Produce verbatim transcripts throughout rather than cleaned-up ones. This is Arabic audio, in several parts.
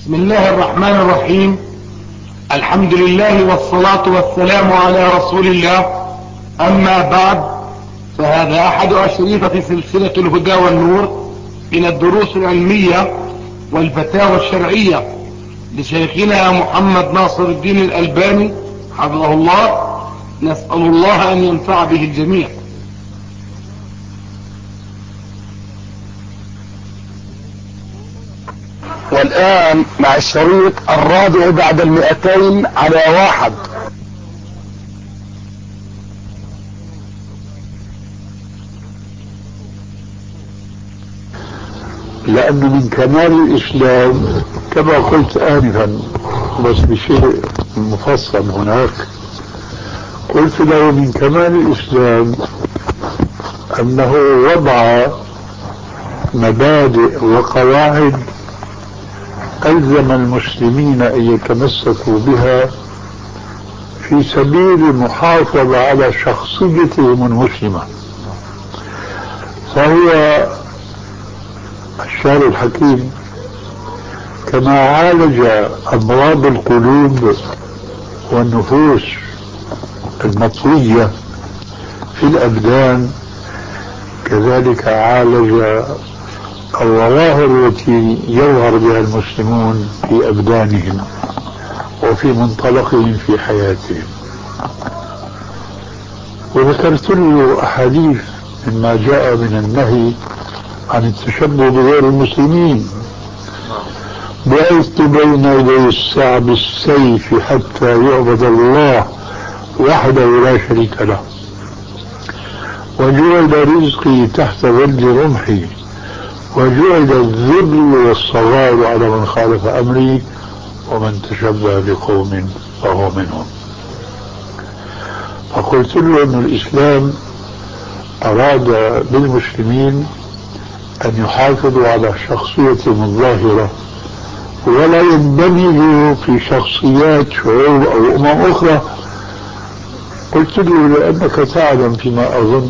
بسم الله الرحمن الرحيم. الحمد لله والصلاة والسلام على رسول الله. أما بعد، فهذا أحد أشرطة سلسلة الهدى والنور من الدروس العلمية والفتاوى الشرعية لشيخنا محمد ناصر الدين الألباني حفظه الله. نسأل الله أن ينفع به الجميع. والآن مع الشريط الرابع بعد المئتين على واحد. لأنه من كمال الإسلام كما قلت آنفا، بس بشيء مفصل هناك، قلت له من كمال الإسلام أنه وضع مبادئ وقواعد ألزم المسلمين أن يتمسكوا بها في سبيل المحافظة على شخصيتهم المسلمة. فهو الشاعر الحكيم كما عالج أمراض القلوب والنفوس المطوية في الأبدان، كذلك عالج الظواهر التي يظهر بها المسلمون في أبدانهم وفي منطلقهم في حياتهم. وذكرت له أحاديث مما جاء من النهي عن التشبه بغير المسلمين: بعثت بين يدي الساعة بالسيف حتى يعبد الله وحده لا شريك له، وجعل رزقي تحت ظل رمحي، وجعل الذل والصغار على من خالف أمري، ومن تشبه بقوم فهو منهم. فقلت له أن الإسلام أراد بالمسلمين أن يحافظوا على شخصيتهم الظاهرة ولا يندمجوا في شخصيات شعوب أو أمم أخرى. قلت له لأنك تعلم فيما أظن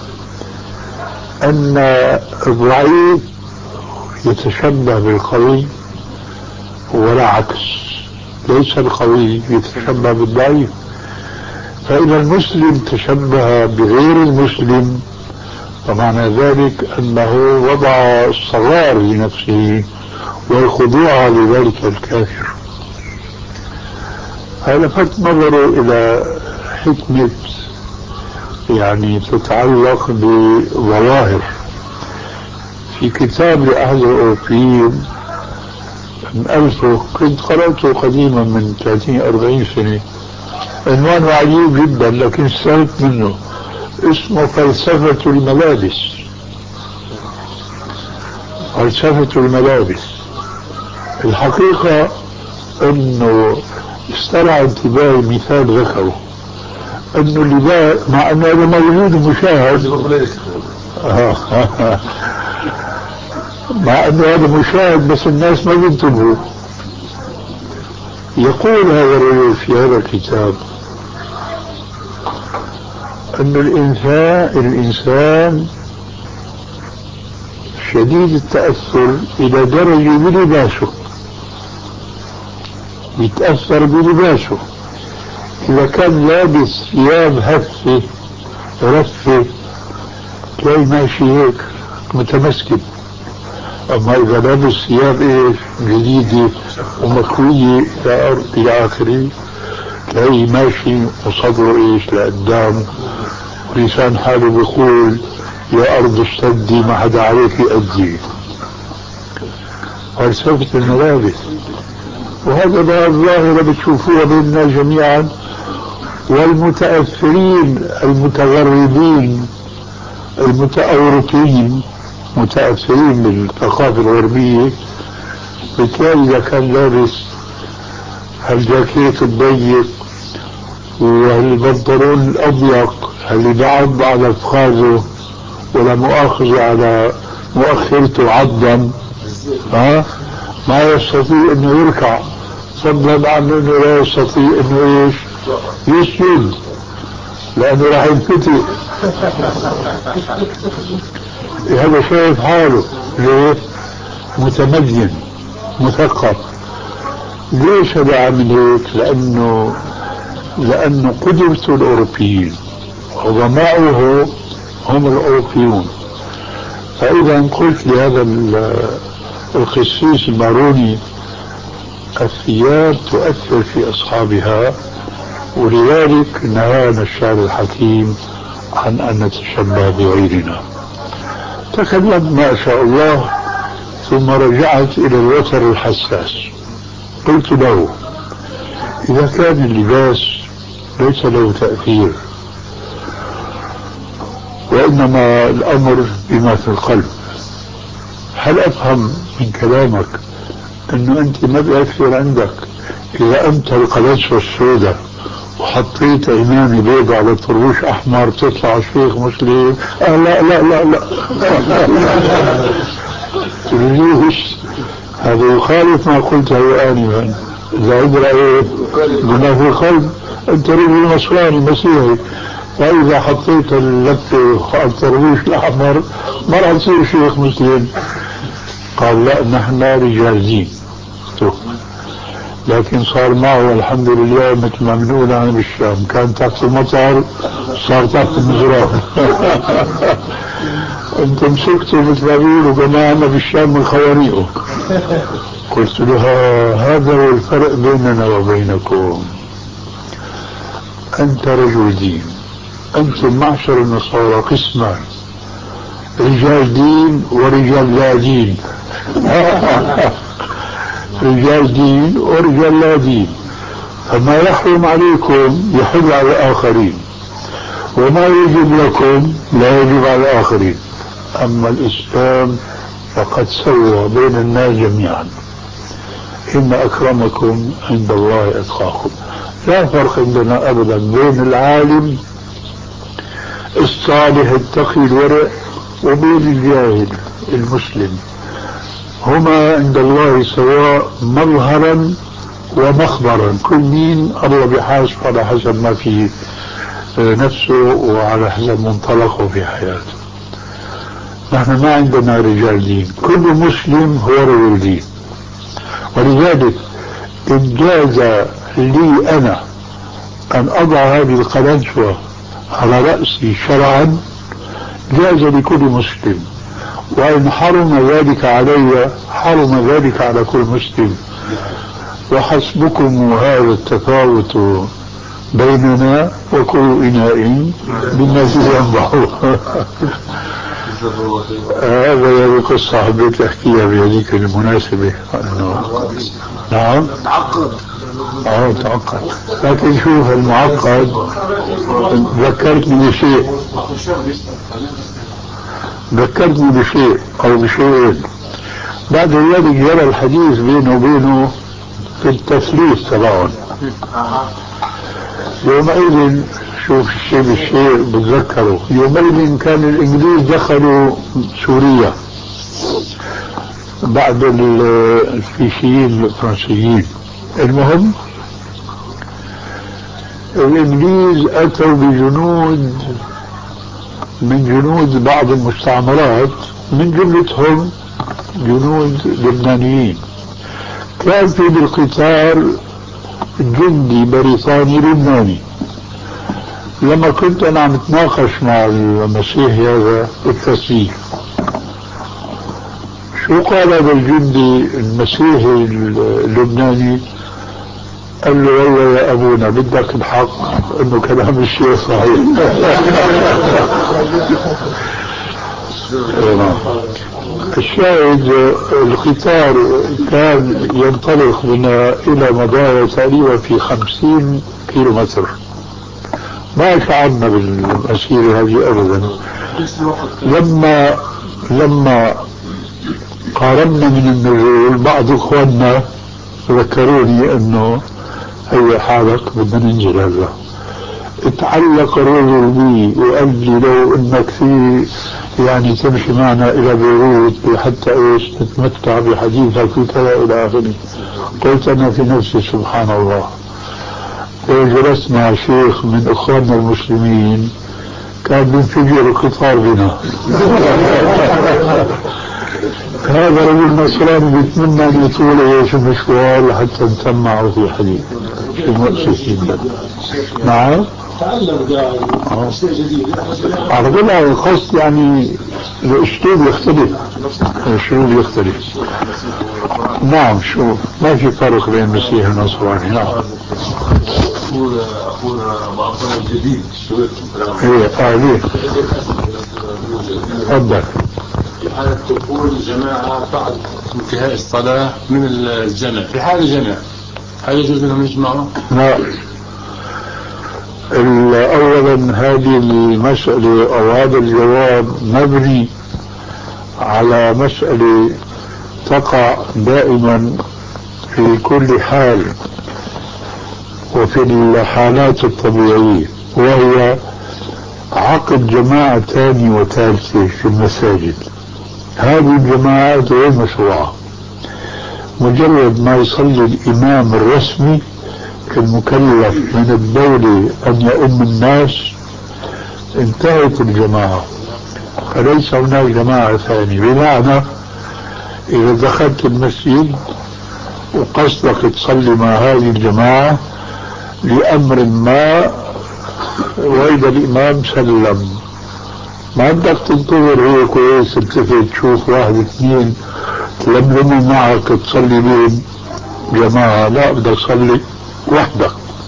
أن الضعيف يتشبه بالقوي ولا عكس، ليس القوي يتشبه بالضعيف. فإن المسلم تشبه بغير المسلم فمعنى ذلك أنه وضع الصغار لنفسه والخضوع لذلك الكافر. فلفت نظره إلى حكمة يعني تتعلق بظواهر في كتاب لأحد الأوروبيين ألفه، كنت قرأته قديما من ثلاثين أربعين سنة، عنوانه عجيب جدا لكن استفدت منه، اسمه فلسفة الملابس. فلسفة الملابس الحقيقة أنه استرعى انتباهي مثال ذكره، أنه اللباس مع أنه هذا موجود مشاهد مع أنه هذا مشاهد بس الناس ما بينتبهوا. يقول هذا الرجل في هذا الكتاب أن الإنسان الإنسان شديد التأثر إلى درجة بلباسه، يتأثر بلباسه. إذا كان لابس ثياب هفة رفة تلاقي ماشي هيك متمسكن، أما إذا لابس ثياب إيش جديدة ومكوية إلى آخره تلاقي ماشي وصدره إيش لقدام، ولسان حاله بيقول يا أرض اشتدي ما حدا عليك يأدي. فلسفة الملابس، وهذا بقى الظاهرة بتشوفوها بيننا جميعا. والمتأثرين المتغربين المتأوروبيين متأثرين بالثقافة الغربية بتلاقي إذا كان لابس هالجاكيت الضيق والبنطلون الأضيق اللي بعض على فخاذه ولا مؤاخذة على مؤخرته عضا، ها ما يستطيع انه يركع، فضلا عن انه لا يستطيع انه ايش يسجد لانه راح ينفتح. هذا شايف حاله ليه؟ متمدن مثقف، ليش هذا عامل هيك؟ لأنه لأنه قدرته الأوروبيين عظماؤه هم الأوروبيون. فإذا قلت لهذا القسيس الماروني الثياب تؤثر في أصحابها، ولذلك نهانا الشاعر الحكيم عن أن نتشبه بغيرنا. تكلمت ما شاء الله، ثم رجعت إلى الوتر الحساس. قلت له إذا كان اللباس ليس له تأثير وإنما الأمر بما في القلب، هل أفهم من كلامك أنه أنت ما بيأثر عندك إذا أنت القلنسوة السوداء وحطيت إمامي بيضة على طروش أحمر تطلع شيخ مسلم؟ آه لا لا لا لا ليش؟ هذا يخالف ما قلته آنفا. إذا عند رأيه بما في القلب أنت رجل نصراني مسيحي، فإذا حطيت اللفة على الطروش الأحمر ما راح تصير شيخ مسلم. قال لا، نحن رجال دين. لكن صار معه الحمد لله مثل ما بنقول عن بالشام، كان تحت المطر صار تحت المزرعة. انت مسكته مثل ما بيقولوا جماعنا بالشام من خواريقه. قلت لها هذا هو الفرق بيننا وبينكم، انت رجل دين، انتم معشر النصارى قسمان، رجال دين ورجال لا دين. رجال دين ورجال لا دين، فما يحرم عليكم يحل على الآخرين، وما يجب لكم لا يجب على الآخرين. أما الإسلام فقد سوى بين الناس جميعا، إن أكرمكم عند الله أتقاكم. لا فرق عندنا أبدا بين العالم الصالح التقي الورع وبين الجاهل المسلم، هما عند الله سواء مظهرا ومخبرا، كل مين الله بحاسب على حسب ما في نفسه وعلى حسب منطلقه في حياته. نحن ما عندنا رجال دين، كل مسلم هو رجل دين. ولذلك إن جاز لي أنا أن أضع هذه القلنسوة على رأسي شرعا جاز لكل مسلم، وإن حرم ذلك علي حرم ذلك على كل مسلم. وحسبكم هذا التفاوت بيننا وكل إناء بما فيه ينضح. هذا يعني قصة حبيت أحكيها بهذيك المناسبة. نعم تعقد. اه تعقد، لكن شوف المعقد ذكرتني بشيء ذكرتني بشيء أو بشيء بعد ذلك جرى الحديث بينه وبينه في التثليث تبعهم. يومئذ شوف الشيء بالشيء بتذكره، يومئذ كان الإنجليز دخلوا سوريا بعد الفيشيين الفرنسيين. المهم الإنجليز أتوا بجنود من جنود بعض المستعمرات، من جملتهم جنود لبنانيين. كان في بالقتال جندي بريطاني لبناني. لما كنت أنا عم اتناقش مع المسيحي هذا بالتسليف، شو قال هذا الجندي المسيحي اللبناني؟ قال له والله يا أبونا بدك الحق إنه كلام الشيء صحيح. الشاهد القطار كان ينطلق بنا إلى مدار تقريبا في خمسين كيلو متر. ما شعرنا بالمسيرة هذه أبدا. لما لما قارنا من النزول بعض إخواننا ذكروني أنه هي حالك بدنا ننزل هذا. اتعلق الرجل بي وقال لي لو انك في يعني تمشي معنا الى بيروت حتى ايش تتمتع بحديثك في كذا الى اخره. قلت انا في نفسي سبحان الله، وجلست مع شيخ من اخواننا المسلمين كان بينفجر القطار بنا. هذا رجل نصراني بيتمنى ان يطول ايش المشوار حتى نسمعه في حديث في مؤسسين. نعم تعلم قاعد شيء جديد. أقول له القصد يعني الأسلوب يختلف، الأسلوب يختلف. نعم شوف ما في فرق بين المسيح والنصراني. نعم أخونا أخونا أبو عبد الله الجديد شو هي قاعدين. تفضل. في حالة دخول جماعة بعد انتهاء الصلاة من الجمع، في حال الجمع هل يجوز لهم يجمعوا؟ لا، أولا هذه المسألة أو هذا الجواب مبني على مسألة تقع دائما في كل حال وفي الحالات الطبيعية، وهي عقد جماعة ثانية وثالثة في المساجد. هذه الجماعات غير مشروعة، مجرد ما يصلي الإمام الرسمي المكلف من الدولة أن يؤم الناس انتهت الجماعة، فليس هناك جماعة ثانية. بمعنى إذا دخلت المسجد وقصدك تصلي مع هذه الجماعة لأمر ما وإذا الإمام سلم، ما بدك تنتظر هيك كويس تلتفت تشوف واحد اثنين تلملموا معك تصلي بهم جماعة، لا بدك تصلي وحدك.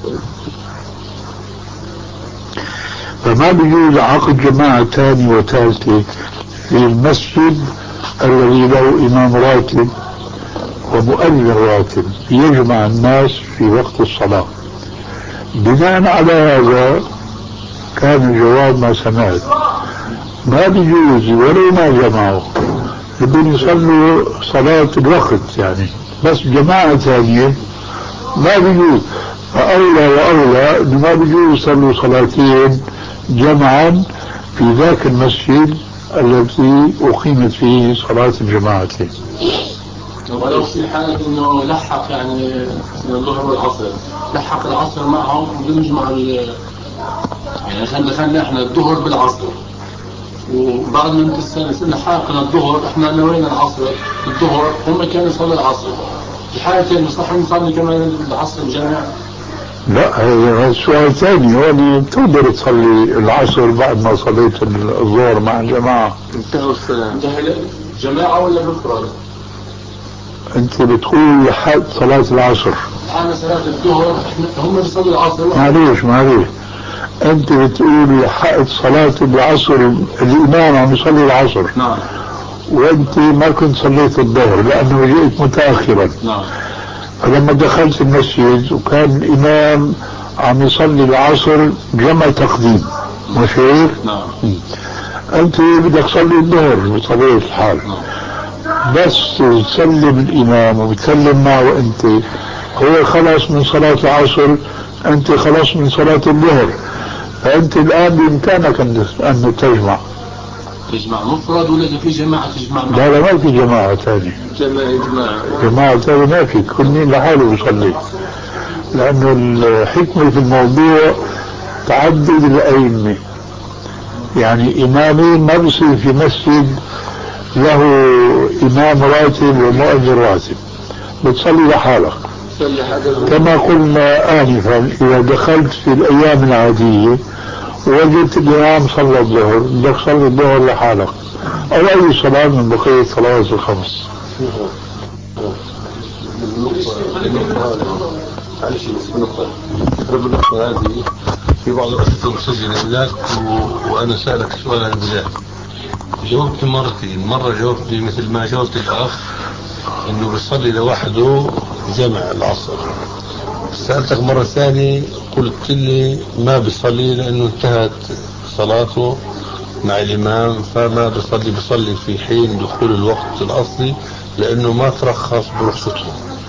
فما بيجوز عقد جماعة ثانية وثالثة في المسجد الذي له إمام راتب ومؤذن راتب يجمع الناس في وقت الصلاة. بناء على هذا كان الجواب ما سمعت، ما بيجوز ولو ما جمعوا بدهم يصلوا صلاة الوقت يعني، بس جماعة ثانية ما بيجوز. فأولى وأولى إنه ما بيجوز يصلوا صلاتين جمعا في ذاك المسجد الذي أقيمت فيه صلاة الجماعتين. ولو في حالة إنه لحق يعني الظهر والعصر، لحق العصر معهم بدون يجمع يعني خلينا دخلنا إحنا الظهر بالعصر، وبعد ما انتهى لحقنا الظهر إحنا نوينا العصر الظهر، هم كانوا يصلوا العصر. في حالة إنه صح نصلي كمان العصر الجامع؟ لا هذا سؤال ثاني. هو تقدر تصلي العصر بعد ما صليت الظهر مع الجماعة. انتهوا الصلاة. انتهى جماعة ولا بفراد؟ انت بتقول لحد صلاة العصر. أنا صلاة الظهر هم بيصلوا العصر. معليش معليش انت بتقول لحد صلاة العصر الإمام عم يصلي العصر. نعم. وانت ما كنت صليت الظهر لأنه جئت متأخرا. نعم. فلما دخلت المسجد وكان الإمام عم يصلي العصر جمع تقديم، مش هيك؟ نعم. أنت بدك تصلي الظهر بطبيعة الحال. نعم. بس تسلم الإمام وبتسلم معه أنت، هو خلص من صلاة العصر، أنت خلص من صلاة الظهر، فأنت الآن بإمكانك أن تجمع. تجمع مفرد ولا في جماعة تجمع؟ لا لا ما في جماعة ثانية. جماعة جماعة ثانية ما في، كل مين لحاله بيصلي، لأنه الحكمة في الموضوع تعدد الأئمة. يعني إمامين ما بصير في مسجد له إمام راتب ومؤذن راتب، بتصلي لحالك. كما قلنا آنفا إذا دخلت في الأيام العادية وجدت الإمام صلى الظهر بدك تصلي الظهر لحالك أو أي صلاة من بقية الصلوات الخمس. معلش نقطة النقطة هذه في بعض الأسئلة مسجلة هناك وأنا سألك سؤال عن ذلك، جاوبت مرتين. مرة جاوبتني مثل ما جاوبت الأخ إنه بيصلي لوحده جمع العصر، سألتك مرة ثانية قلت لي ما بيصلي لأنه انتهت صلاته مع الإمام فما بيصلي، بيصلي في حين دخول الوقت الأصلي لأنه ما ترخص برخصته،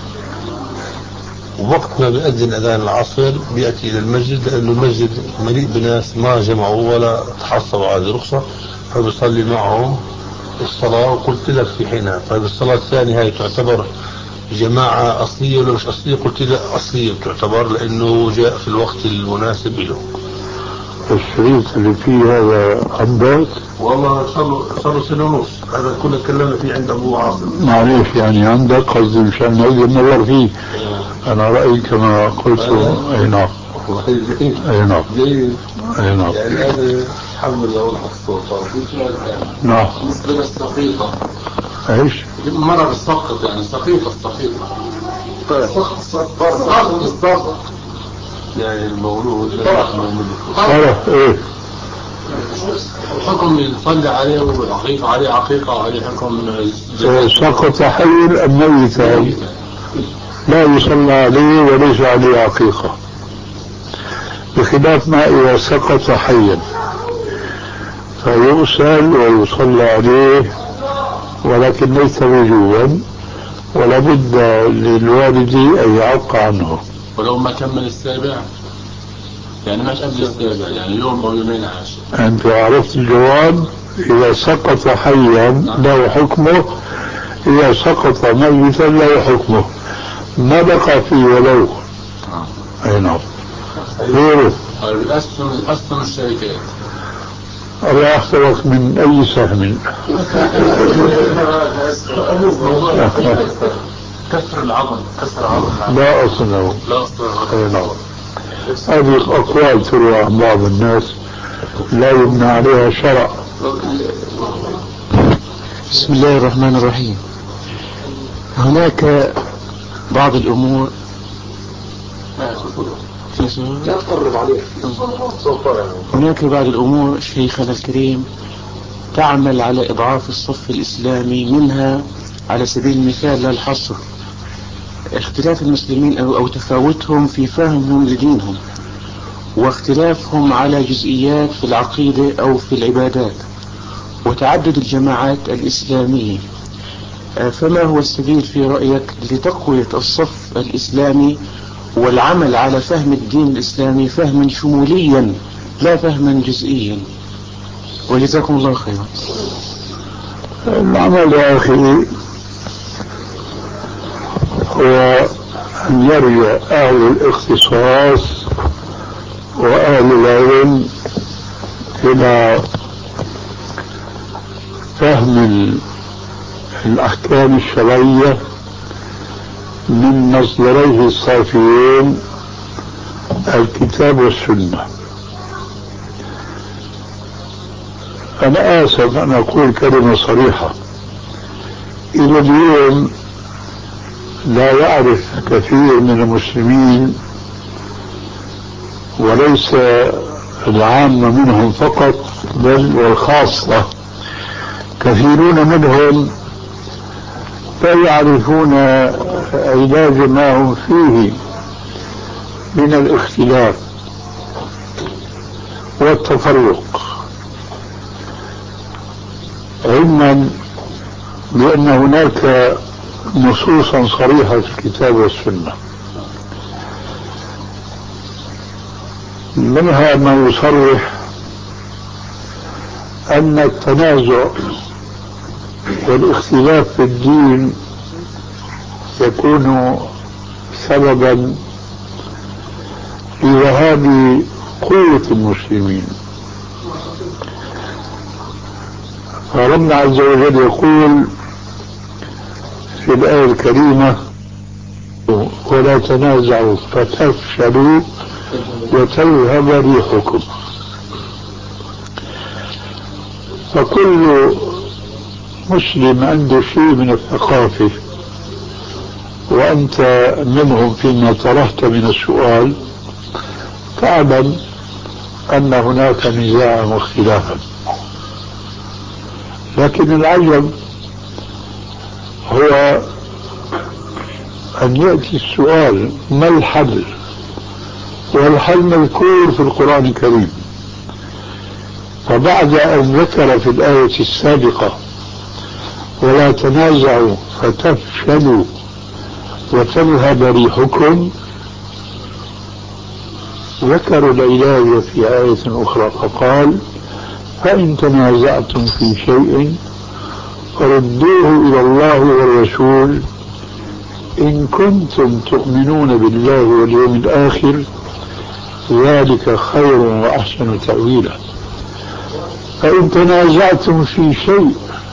ووقت ما بيأذن أذان العصر بيأتي إلى المسجد لأنه المسجد مليء بناس ما جمعوا ولا تحصلوا على رخصة، فبيصلي معهم الصلاة. وقلت لك في حينها طيب الصلاة الثانية هاي تعتبر جماعة أصلية ولا مش أصلية؟ قلت لك أصلية تعتبر لأنه جاء في الوقت المناسب له. الشريط اللي فيه هذا عندك؟ والله صار له صار له سنه ونص، هذا كله تكلمنا فيه عند ابو عاصم. معليش يعني عندك قصدي مشان نقدر ننظر فيه. انا رايي كما قلت. اي نعم. اي نعم. جيد. اي نعم. يعني هذا الحمد لله والحق الصوت. نعم. بالنسبه للسقيطه. ايش؟ مرض السقط يعني السقيطه السقيطه. السقط السقط السقط يعني المولود خلاص ايه الحكم يصلي عليه والعقيقة عليه عقيقة وعليه حكم سقط حي أم ميتا لا يصلى عليه وليس عليه عقيقة، بخلاف ما إذا سقط حيا فيغسل ويصلى عليه ولكن ليس وجوبا، ولا بد للوالد أن يعق عنه. ولو ما كمل السابع يعني مش قبل السابع يعني يوم أو يومين عاش. أنت عرفت الجواب. إذا سقط حيا له حكمه، إذا سقط ميتا له حكمه، ما بقى فيه ولو. أي نعم. غيره الأسهم الأسهم الشركات الله أخبرك من أي سهم. كسر العظم كسر العظم لا أصل له. لا أصل أي نعم. هذه الأقوال تروى عن بعض الناس لا يبنى عليها شرع. بسم الله الرحمن الرحيم. هناك بعض الأمور هناك بعض الأمور شيخنا الكريم تعمل على إضعاف الصف الإسلامي، منها على سبيل المثال لا الحصر اختلاف المسلمين أو, أو تفاوتهم في فهمهم لدينهم، واختلافهم على جزئيات في العقيدة أو في العبادات، وتعدد الجماعات الإسلامية. فما هو السبيل في رأيك لتقوية الصف الإسلامي والعمل على فهم الدين الإسلامي فهما شموليا لا فهما جزئيا؟ وجزاكم الله خيرا. العمل يا أخي هو أن يرجع أهل الاختصاص وأهل العلم إلى فهم الأحكام الشرعية من مصدريه الصافيين الكتاب والسنة. أنا آسف أن أقول كلمة صريحة، إلى اليوم لا يعرف كثير من المسلمين وليس العامة منهم فقط بل والخاصة، كثيرون منهم لا يعرفون علاج ما هم فيه من الاختلاف والتفرق، علما بأن هناك نصوصا صريحة في الكتاب والسنة، منها ما يصرح أن التنازع والاختلاف في الدين يكون سببا لذهاب قوة المسلمين. فربنا عز وجل يقول في الآية الكريمة: ولا تنازعوا فتفشلوا وتذهب ريحكم. فكل مسلم عنده شيء من الثقافة، وأنت منهم فيما طرحت من السؤال، تعلم أن هناك نزاعا واختلافا، لكن العجب هو أن يأتي السؤال: ما الحل؟ والحل مذكور في القرآن الكريم. فبعد أن ذكر في الآية السابقة ولا تنازعوا فتفشلوا وتذهب ريحكم، ذكر العلاج في آية أخرى فقال: فإن تنازعتم في شيء فردوه إلى الله والرسول إن كنتم تؤمنون بالله واليوم الآخر ذلك خير وأحسن تأويلا. فإن تنازعتم في شيء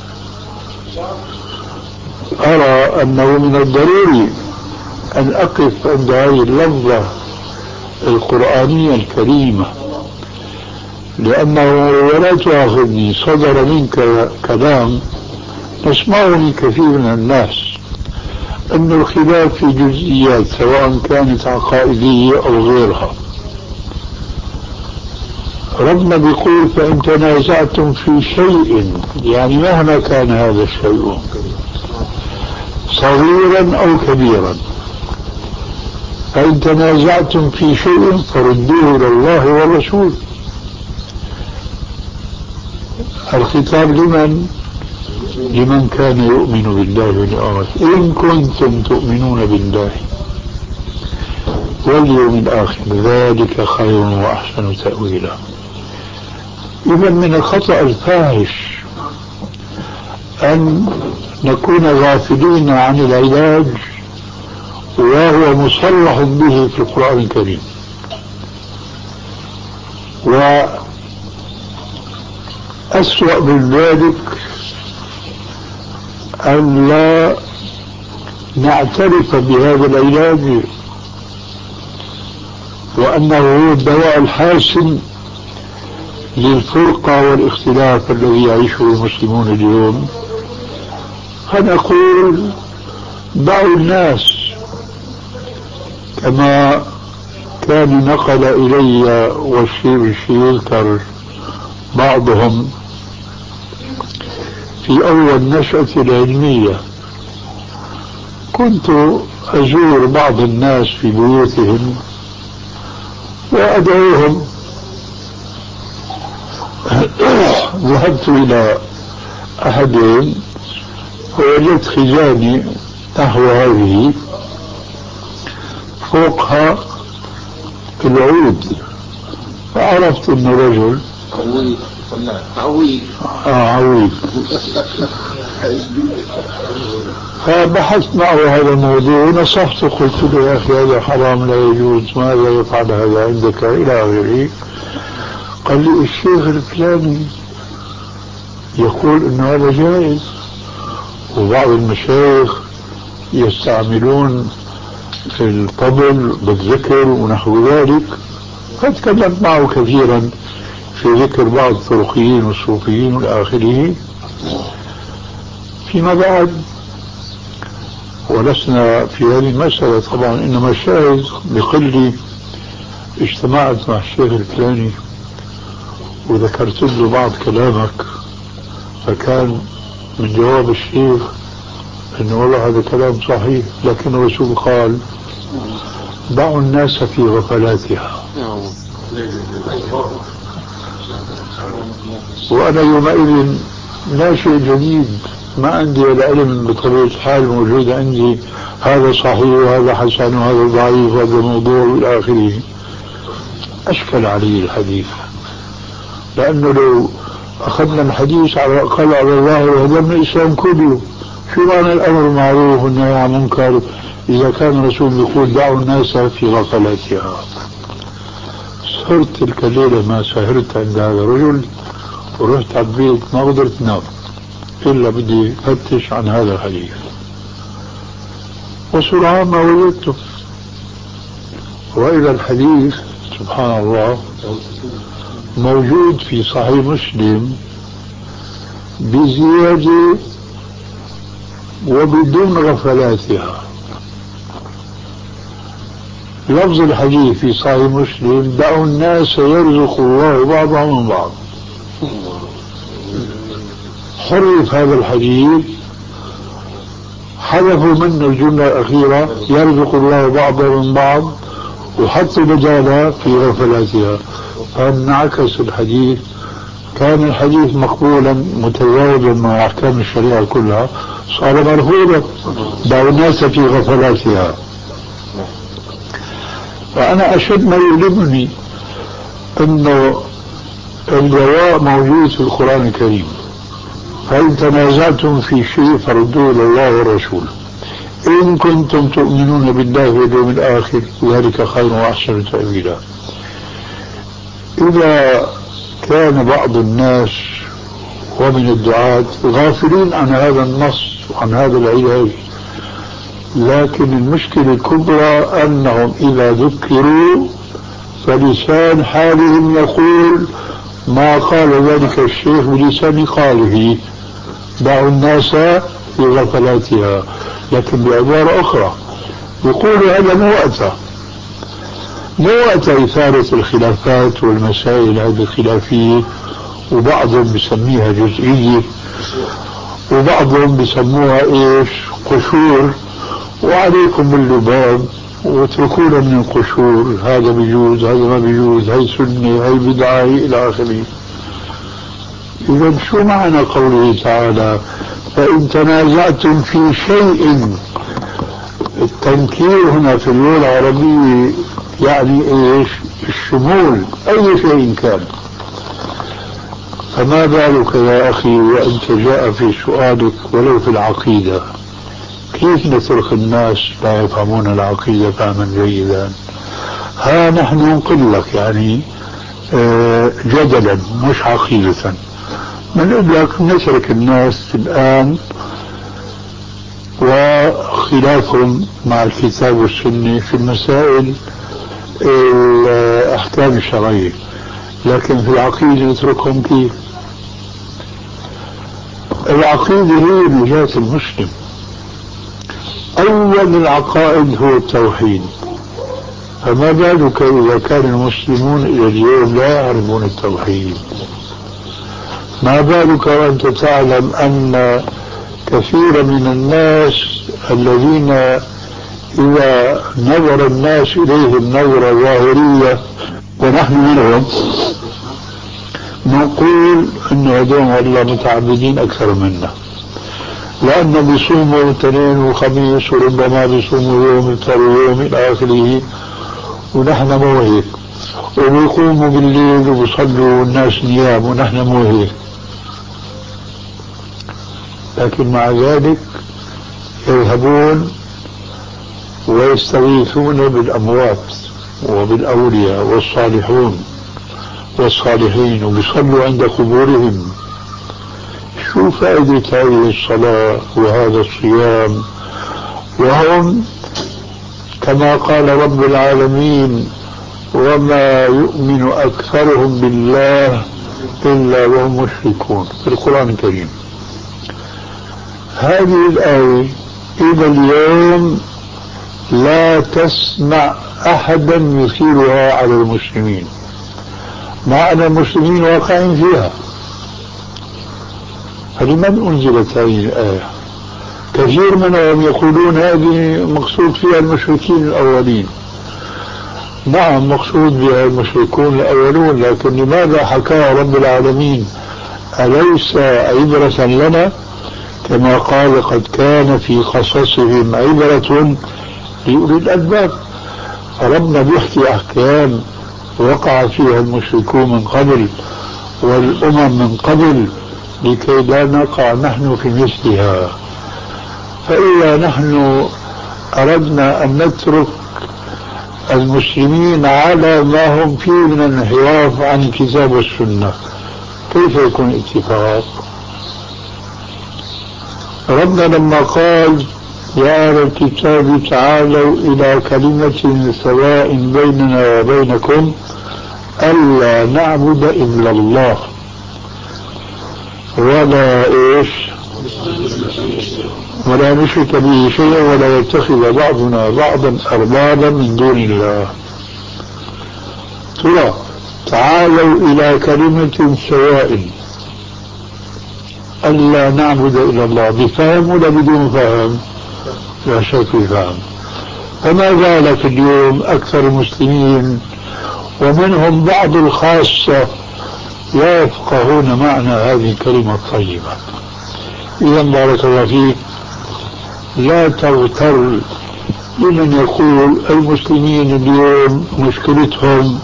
أرى أنه من الضروري أن أقف عند هذه اللفظة القرآنية الكريمة، لأنه ولا تأخذني صدر منك كلام نسمعه من كثير من الناس أن الخلاف في جزئيات سواء كانت عقائدية أو غيرها. ربنا بيقول فإن تنازعتم في شيء، يعني مهما كان هذا الشيء صغيرا أو كبيرا، فإن تنازعتم في شيء فردوه إلى الله والرسول. الخطاب لمن؟ لمن كان يؤمن بالله واليوم، إن كنتم تؤمنون بالله واليوم الآخر ذلك خير وأحسن تأويلا. إذا من الخطأ الفاحش أن نكون غافلين عن العلاج وهو مصرح به في القرآن الكريم، وأسوأ من ذلك أن لا نعترف بهذا العلاج وأنه هو الدواء الحاسم للفرقة والاختلاف الذي يعيشه المسلمون اليوم. فنقول دعوا الناس، كما كان نقل إلي والشيء يذكر بعضهم في أول نشأتي العلمية، كنت أزور بعض الناس في بيوتهم وأدعوهم. ذهبت إلى أحدهم ووجدت خزاني نحو هذه فوقها العود، فعرفت أن رجل عويل آه عويل فبحثت معه هذا الموضوع ونصحته، قلت له يا أخي هذا حرام لا يجوز، ماذا يفعل هذا عندك إلى آخره. قال لي الشيخ الفلاني يقول إنه هذا جائز، وبعض المشايخ يستعملون الطبل بالذكر ونحو ذلك. فتكلمت معه كثيرا في ذكر بعض الطرقيين والصوفيين والآخرين. فيما بعد ولسنا في هذه المسألة طبعا، إنما الشاهد بقلي اجتمعت مع الشيخ الفلاني وذكرت له بعض كلامك، فكان من جواب الشيخ انه والله هذا كلام صحيح، لكن الرسول قال دعوا الناس في غفلاتها. وانا يومئذ لا شيء جديد، ما عندي العلم بطبيعة الحال موجود عندي هذا صحيح وهذا حسن وهذا ضعيف وهذا موضوع والى اخره. اشكل علي الحديث، لانه لو اخذنا الحديث على الاقل على الله وهدمنا الاسلام كله. شو معنى الامر معروف والنهي عن منكر اذا كان الرسول يقول دعوا الناس في غفلاتها؟ سهرت تلك الليله ما سهرت عند هذا الرجل، ورحت على البيت ما قدرت انام الا بدي افتش عن هذا الحديث، وسرعان ما وجدته. والى الحديث سبحان الله موجود في صحيح مسلم بزيادة وبدون غفلاتها. لفظ الحديث في صحيح مسلم دعوا الناس يرزق الله بعضهم من بعض. حرف هذا الحديث، حذفوا منه الجملة الأخيرة يرزق الله بعضهم من بعض، وحطوا بدالها في غفلاتها، فانعكس الحديث. كان الحديث مقبولا متجاوبا مع أحكام الشريعة كلها، صار مرفوضا دعوا الناس في غفلاتها. فأنا أشد ما يؤلمني أنه الجواب موجود في القرآن الكريم، فإن تنازعتم في شيء فردوه إلى الله والرسول إن كنتم تؤمنون بالله واليوم الآخر ذلك خير وأحسن تأويلا. إذا كان بعض الناس ومن الدعاة غافلين عن هذا النص وعن هذا العلاج، لكن المشكلة الكبرى أنهم إذا ذكروا فلسان حالهم يقول ما قال ذلك الشيخ بلسان قاله، دعوا الناس في غفلاتها. لكن بعبارة أخرى يقول هذا مو وقته، مو وقت إثارة الخلافات والمسائل هذه الخلافية، وبعضهم بسميها جزئية وبعضهم بسموها إيش قشور، وعليكم باللباب واتركونا من القشور، هذا بيجوز هذا ما بيجوز، هاي سنة هاي بدعة إلى آخره. إذا شو معنى قوله تعالى فإن تنازعتم في شيء؟ التنكير هنا في اللغة العربية يعني إيش؟ الشمول، أي شيء كان. فما بالك يا أخي وأنت جاء في سؤالك ولو في العقيدة، كيف نترك الناس لا يفهمون العقيدة فهما جيدا؟ ها نحن نقول لك يعني جدلا مش عقيدة، بنقول لك نترك الناس الآن وخلافهم مع الكتاب والسنة في المسائل الأحكام الشرعية، لكن في العقيدة نتركهم كيف؟ العقيدة هي نجاة المسلم. أول العقائد هو التوحيد، فما بالك إذا كان المسلمون إلى اليوم لا يعرفون التوحيد؟ ما بالك وأنت تعلم أن كثير من الناس الذين إذا نظر الناس إليهم نظرة ظاهرية ونحن منهم نقول أنه هذول والله متعبدين أكثر منا، لأنه بيصوموا اثنين وخميس وربما بيصوموا يوم يفطروا يوم إلى آخره، ونحن مو هيك، وبيقوموا بالليل وبيصلوا والناس نيام ونحن مو هيك. لكن مع ذلك يذهبون ويستغيثون بالأموات وبالأولياء والصالحون والصالحين وبيصلوا عند قبورهم. شو فائدة هذه الصلاة وهذا الصيام وهم كما قال رب العالمين وما يؤمن أكثرهم بالله إلا وهم مشركون في القرآن الكريم؟ هذه الآية إلى اليوم لا تسمع أحدا يثيرها على المسلمين، مع أن المسلمين واقعين فيها. فلمن أنزلت هذه الآية؟ كثير منهم يقولون هذه مقصود فيها المشركين الأولين. نعم مقصود بها المشركون الأولون، لكن لماذا حكاها رب العالمين؟ أليس عبرة لنا؟ كما قال قد كان في قصصهم عبرة لأولي الألباب. فربنا بيحكي أحكام وقع فيها المشركون من قبل والأمم من قبل لكي لا نقع نحن في مثلها. فإذا نحن أردنا أن نترك المسلمين على ما هم فيه من الانحراف عن الكتاب والسنة، كيف يكون اتفاق؟ ربنا لما قال يا أهل الكتاب تعالوا إلى كلمة سواء بيننا وبينكم ألا نعبد إلا الله ولا إيش ولا نشرك به شيئا ولا يتخذ بعضنا بعضا أربابا من دون الله. ترى تعالوا إلى كلمة سواء ألا نعبد إلا الله، بفهم ولا بدون فهم؟ لا شك فهم. فما زالت اليوم أكثر المسلمين ومنهم بعض الخاصة لا يفقهون معنى هذه الكلمة الطيبة. إذا بارك الله فيك لا تغتر لمن يقول المسلمين اليوم مشكلتهم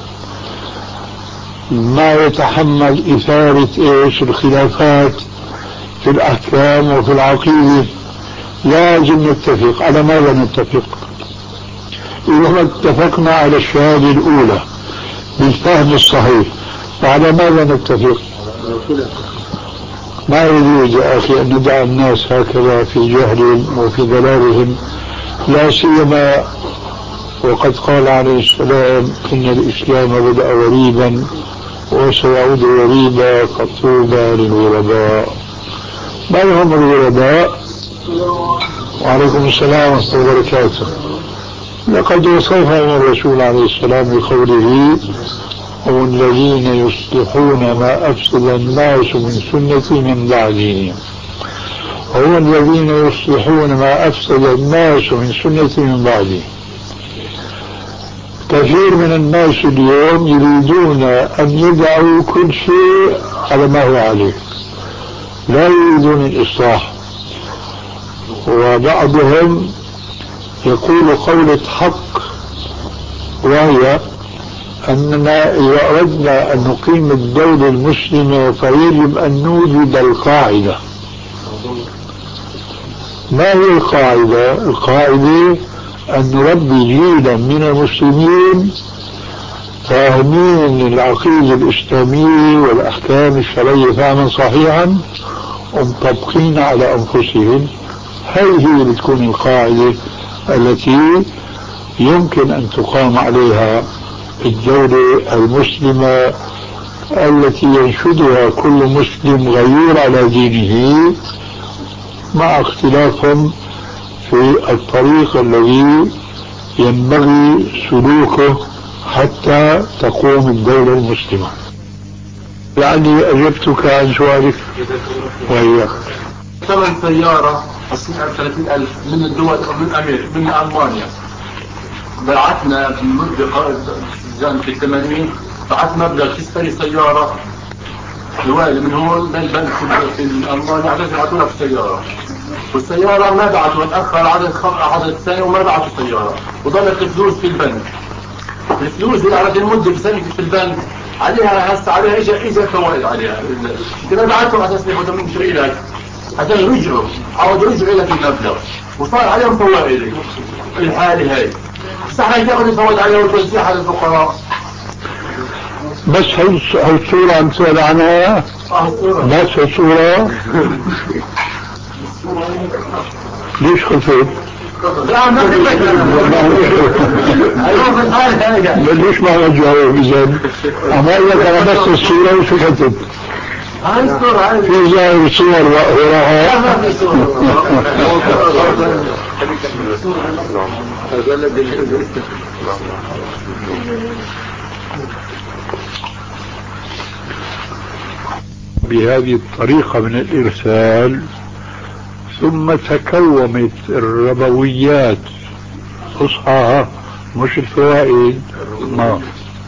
ما يتحمل إثارة إيش الخلافات في الأحكام وفي العقيدة. لازم نتفق. على ماذا نتفق؟ إذا اتفقنا على الشهادة الأولى بالفهم الصحيح وعلى ماذا نتفق؟ ما يجوز يا أخي أن ندع الناس هكذا في جهلهم وفي ضلالهم، لا سيما وقد قال عليه السلام إن الإسلام بدأ غريبا وسيعود غريبا فطوبى للغرباء. ما هم الغرباء؟ وعليكم السلام ورحمة الله وبركاته. لقد وصفهم الرسول عليه السلام بقوله هم الذين يصلحون ما أفسد الناس من سنتي من بعدي. هم الذين يصلحون ما أفسد الناس من سنتي من بعدي. كثير من الناس اليوم يريدون أن يدعوا كل شيء على ما هو عليه، لا يريدون الإصلاح. وبعضهم يقول قولة حق، وهي أننا إذا أردنا أن نقيم الدولة المسلمة فيجب أن نوجد القاعدة. ما هي القاعدة؟ القاعدة أن نربي جيلا من المسلمين فاهمين العقيدة الإسلامية والأحكام الشرعية فهما صحيحا ومطبقين على أنفسهم. هذه هي بتكون القاعدة التي يمكن أن تقام عليها الدولة المسلمة التي ينشدها كل مسلم غيور على دينه، مع اختلافهم في الطريق الذي ينبغي سلوكه حتى تقوم الدولة المسلمة. يعني أجبتك عن سؤالك وإياك. ثمن سيارة تصنيع ثلاثين ألف من الدول من أمريكا من ألمانيا، بعثنا في مدة في الثمانين بعث مبلغ تشتري سيارة الوالد من هون للبنك في ألمانيا عشان يبعثونا في السيارة، والسيارة ما بعثوا، تأخر عدد عدد سنة وما بعثوا السيارة، وظلت الفلوس في البنك. الفلوس اللي على المدة بسنة في البنك عليها هسه عليها اجى اجى فوائد عليها. كنا بعثهم على اساس ياخذوا من شيء لك عشان يرجعوا عاودوا يرجعوا لك المبلغ وصار عليهم فوائد. الحالة هاي بس احنا ناخذ الفوائد عليها وتوزيعها على الفقراء. بس هالصورة عم تسأل عنها؟ بس هالصورة ليش خفيت؟ لا ما ليش ما رجعوا إذن؟ أما إذا كان بس الصورة وسكتت. هاي الصورة هاي في زي صور وراها. لا ما في صورة. بهذه الطريقة من الإرسال ثم تكومت الربويات أصحاها مش الفوائد، ما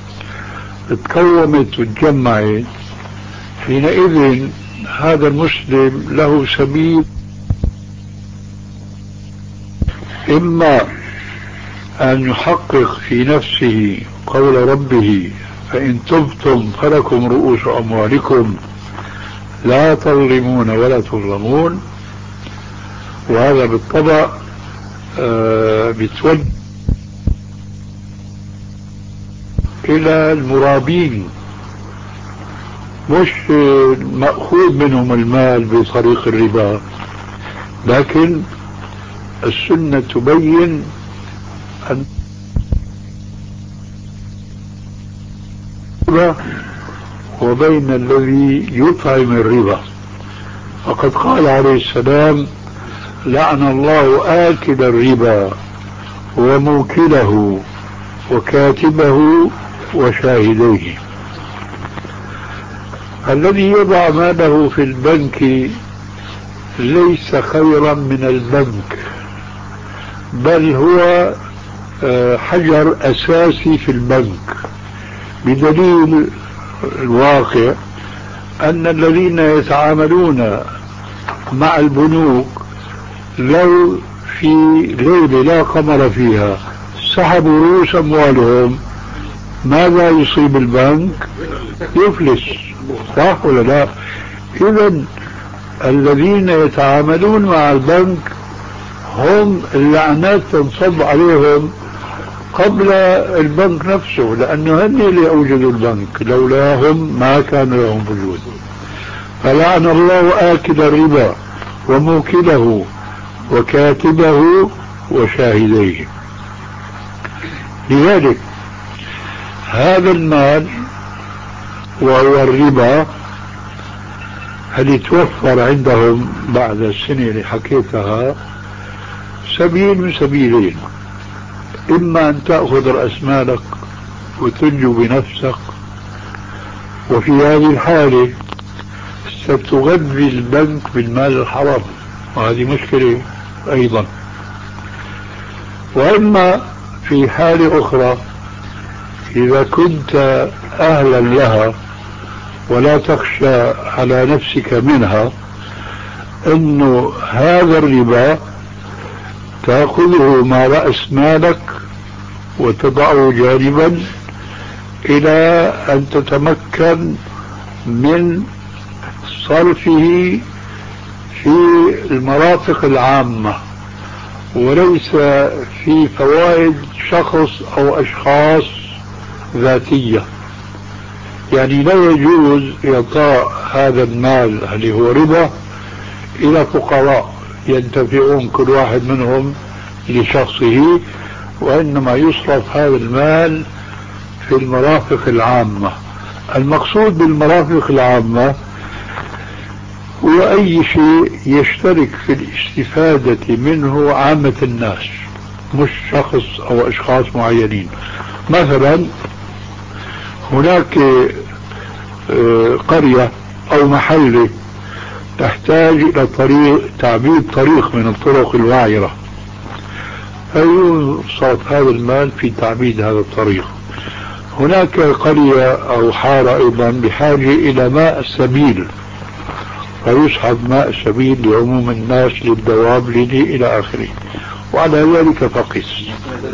تكومت وتجمعت. حينئذ هذا المسلم له سبيل، إما أن يحقق في نفسه قول ربه فإن تبتم فلكم رؤوس أموالكم لا تظلمون ولا تظلمون، وهذا بالطبع آه بتوجه إلى المرابين، مش مأخوذ منهم المال بطريق الربا، لكن السنة تبين أن وبين الذي يطعم الربا. فقد قال عليه السلام لعن الله آكل الربا وموكله وكاتبه وشاهديه. الذي يضع ماله في البنك ليس خيرا من البنك، بل هو حجر أساسي في البنك، بدليل الواقع أن الذين يتعاملون مع البنوك لو في ليلة لا قمر فيها سحبوا رؤوس أموالهم ماذا يصيب البنك؟ يفلس، صح ولا لا؟ إذن الذين يتعاملون مع البنك هم اللعنات تنصب عليهم قبل البنك نفسه، لأنه هن اللي أوجدوا البنك، لولاهم ما كان لهم وجود. فلعن الله آكل الربا وموكله وكاتبه وشاهديه. لذلك هذا المال وهو الربا هل يتوفر عندهم بعد السنة اللي حكيتها سبيل من سبيلين: إما أن تأخذ رأس مالك وتنجو بنفسك، وفي هذه الحالة ستغذي البنك بالمال الحرام، وهذه مشكلة أيضا. وإما في حالة أخرى إذا كنت أهلا لها ولا تخشى على نفسك منها، أنه هذا الربا تأخذه مع رأس مالك وتضعه جانبا إلى أن تتمكن من صرفه في المرافق العامة، وليس في فوائد شخص أو أشخاص ذاتية. يعني لا يجوز إعطاء هذا المال اللي هو ربا إلى فقراء ينتفعون كل واحد منهم لشخصه، وإنما يصرف هذا المال في المرافق العامة. المقصود بالمرافق العامة هو أي شيء يشترك في الاستفادة منه عامة الناس، مش شخص أو أشخاص معينين. مثلا هناك قرية أو محلة تحتاج إلى طريق تعبيد طريق من الطرق الوعرة، فيصرف هذا المال في تعبيد هذا الطريق. هناك قرية أو حارة أيضا بحاجة إلى ماء السبيل، فيسحب ماء السبيل لعموم الناس للدواب لدي إلى آخره، وعلى ذلك فقس.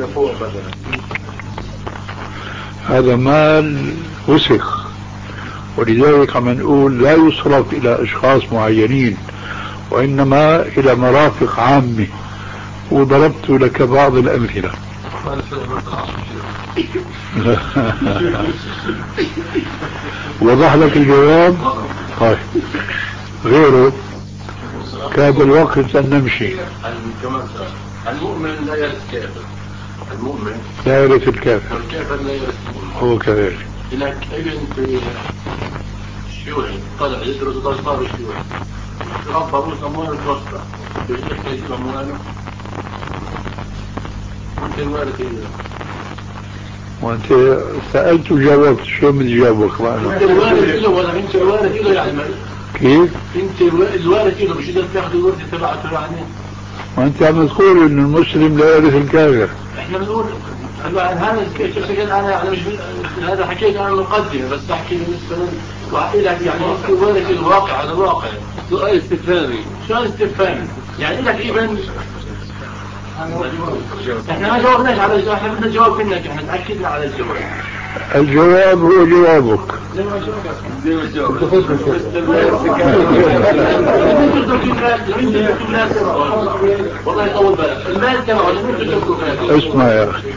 هذا مال وسخ، ولذلك عم نقول لا يصرف إلى أشخاص معينين وإنما إلى مرافق عامة، وضربت لك بعض الأمثلة. وضح لك الجواب؟ طيب غيره كاد الوقت أن نمشي. المؤمن لا يرث الكافر، المؤمن لا يرث الكافر، والكافر لا يرث المؤمن. هو كذلك. هناك ابن في الشيوعي طلع يدرس صار الشيوعي ربى روس أموال الوسطى يحتاج أمواله، أنت الوارث وأنت سألت وجاوبت، شو بدي جاوبك معنا؟ أنت الوارث له ولا أنت الوارث له يعني؟ كيف؟ أنت الوارث له مش قادر تاخذ الورثة تبعته يعني؟ وأنت عم تقول إن المسلم لا يرث الكافر. إحنا بنقول هذا الشيء أنا أنا مش هذا حكيت أنا مقدمة، بس أحكي بالنسبة لك يعني الوارث الواقع على الواقع. سؤال استفهامي. سؤال استفهامي يعني لك ابن. احنا ما جاوبناش على الجواب، احنا بدنا جواب منك، احنا تأكدنا على الجواب. الجواب هو جوابك. والله يطول بالك المال تبعه اسمع يا اخي،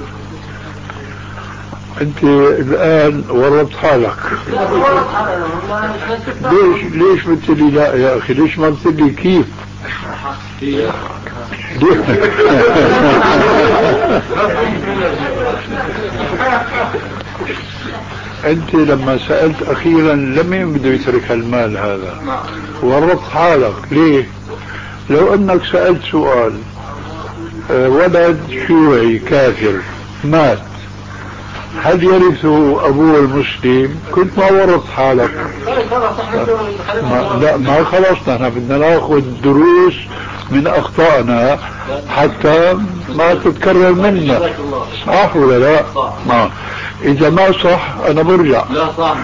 انت الان ورطت حالك. ليش ليش قلت لي لا يا اخي؟ ليش ما قلت لي كيف؟ انت لما سألت اخيرا لمين بده يترك المال هذا؟ ورطت حالك. ليه؟ لو انك سألت سؤال ولد شيوعي كافر مات هل يرثه ابوه المسلم، كنت ما ورطت حالك. ما لا ما خلصنا، احنا بدنا ناخذ دروس من اخطائنا حتى ما تتكرر منا. صح ولا لا؟ ما اذا ما صح انا برجع. لا صح.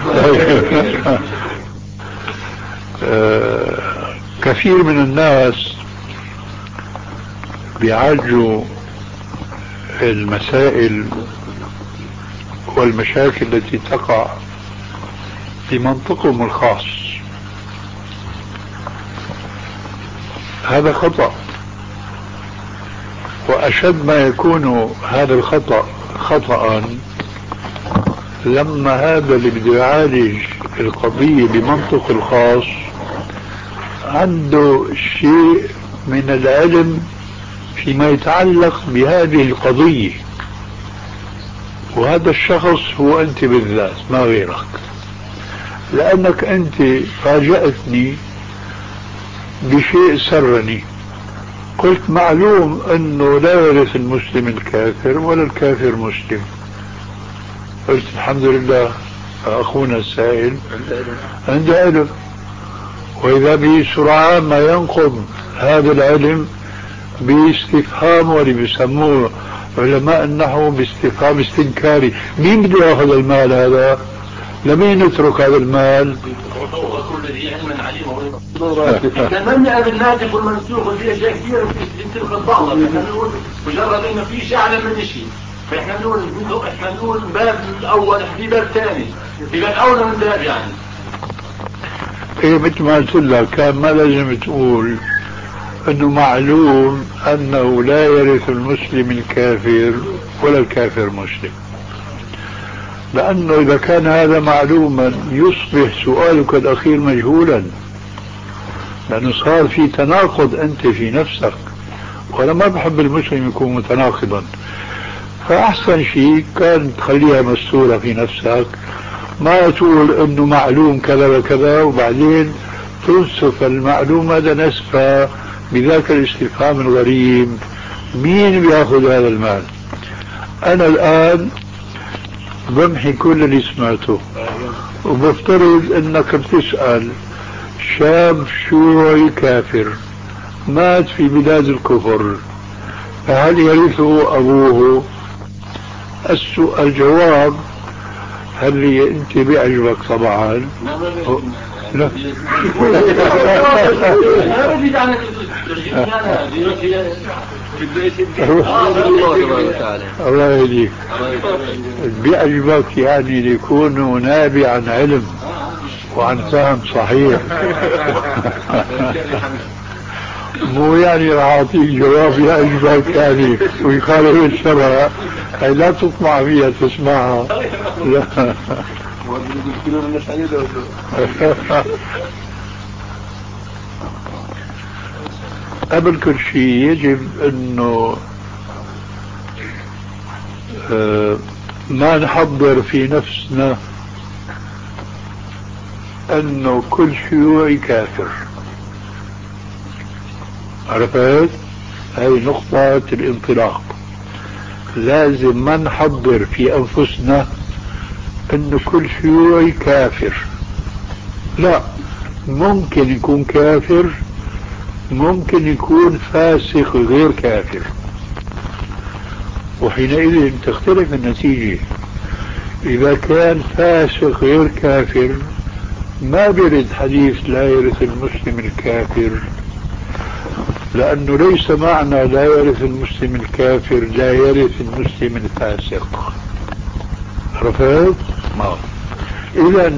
كثير من الناس بيعالجوا المسائل والمشاكل التي تقع في منطقهم الخاص. هذا خطأ، وأشد ما يكون هذا الخطأ خطأ لما هذا اللي بده يعالج القضية بمنطق الخاص عنده شيء من العلم فيما يتعلق بهذه القضية، وهذا الشخص هو أنت بالذات ما غيرك، لأنك أنت فاجأتني بشيء سرني. قلت معلوم أنه لا يرث المسلم الكافر ولا الكافر مسلم. قلت الحمد لله أخونا السائل عنده علم، وإذا به سرعان ما ينقض هذا العلم باستفهام، واللي بيسموه علماء النحو باستفهام استنكاري. مين بده ياخذ المال هذا؟ لمين نترك هذا المال؟ كل ذي علم عليم. كان يعرف الناتج والمنسوخ وفي اشياء كثيره تلقى بعضها. احنا نقول مجرد انه في شيء اعلى من شيء، فاحنا نقول احنا نقول باب الاول في باب ثاني، في باب اولى من باب يعني. ايه مثل ما قلت لك كان ما لازم تقول انه معلوم انه لا يرث المسلم الكافر ولا الكافر مسلم، لانه اذا كان هذا معلوما يصبح سؤالك الاخير مجهولا، لانه صار في تناقض انت في نفسك، وانا ما بحب المسلم يكون متناقضا. فاحسن شيء كان تخليها مستورة في نفسك، ما تقول انه معلوم كذا وكذا وبعدين تنسف المعلومة لنسفها بذاك الاستفهام الغريب مين بياخذ هذا المال. انا الان بمحي كل اللي سمعته، وبفترض انك بتسأل شاب شيوعي كافر مات في بلاد الكفر، فهل يرثه ابوه؟ الجواب هل انت بيعجبك طبعا؟ لا الله يهديك. بيعجبك يعني ليكون نابع عن علم وعن فهم صحيح، مو يعني راح اعطيك جواب يعجبك يعني ويخالف الشرع، هي لا تطمع فيها تسمعها. لا قبل كل شيء يجب انه ما نحضر في نفسنا انه كل شيوعي كافر. عرفت؟ هاي نقطة الانطلاق. لازم ما نحضر في انفسنا انه كل شيوعي كافر، لا، ممكن يكون كافر، ممكن يكون فاسق غير كافر، وحينئذ تختلف النتيجة. إذا كان فاسق غير كافر ما بيرد حديث لا يرث المسلم الكافر، لأنه ليس معنى لا يرث المسلم الكافر لا يرث المسلم الفاسق. عرفت؟ ما إذا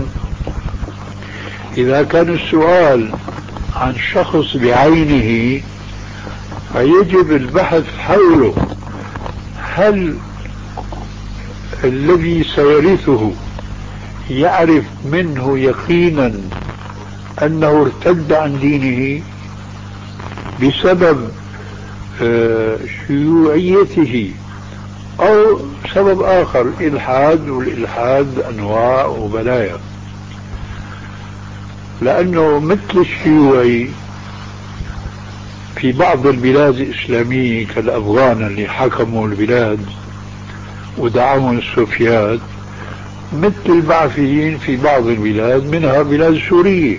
إذا كان السؤال عن شخص بعينه فيجب البحث حوله، هل الذي سيرثه يعرف منه يقينا أنه ارتد عن دينه بسبب شيوعيته أو سبب آخر، إلحاد، والإلحاد أنواع وبلايا. لأنه مثل الشيوعي في بعض البلاد الإسلامية كالأفغان اللي حكموا البلاد ودعموا السوفيات، مثل البعثيين في بعض البلاد منها بلاد سورية.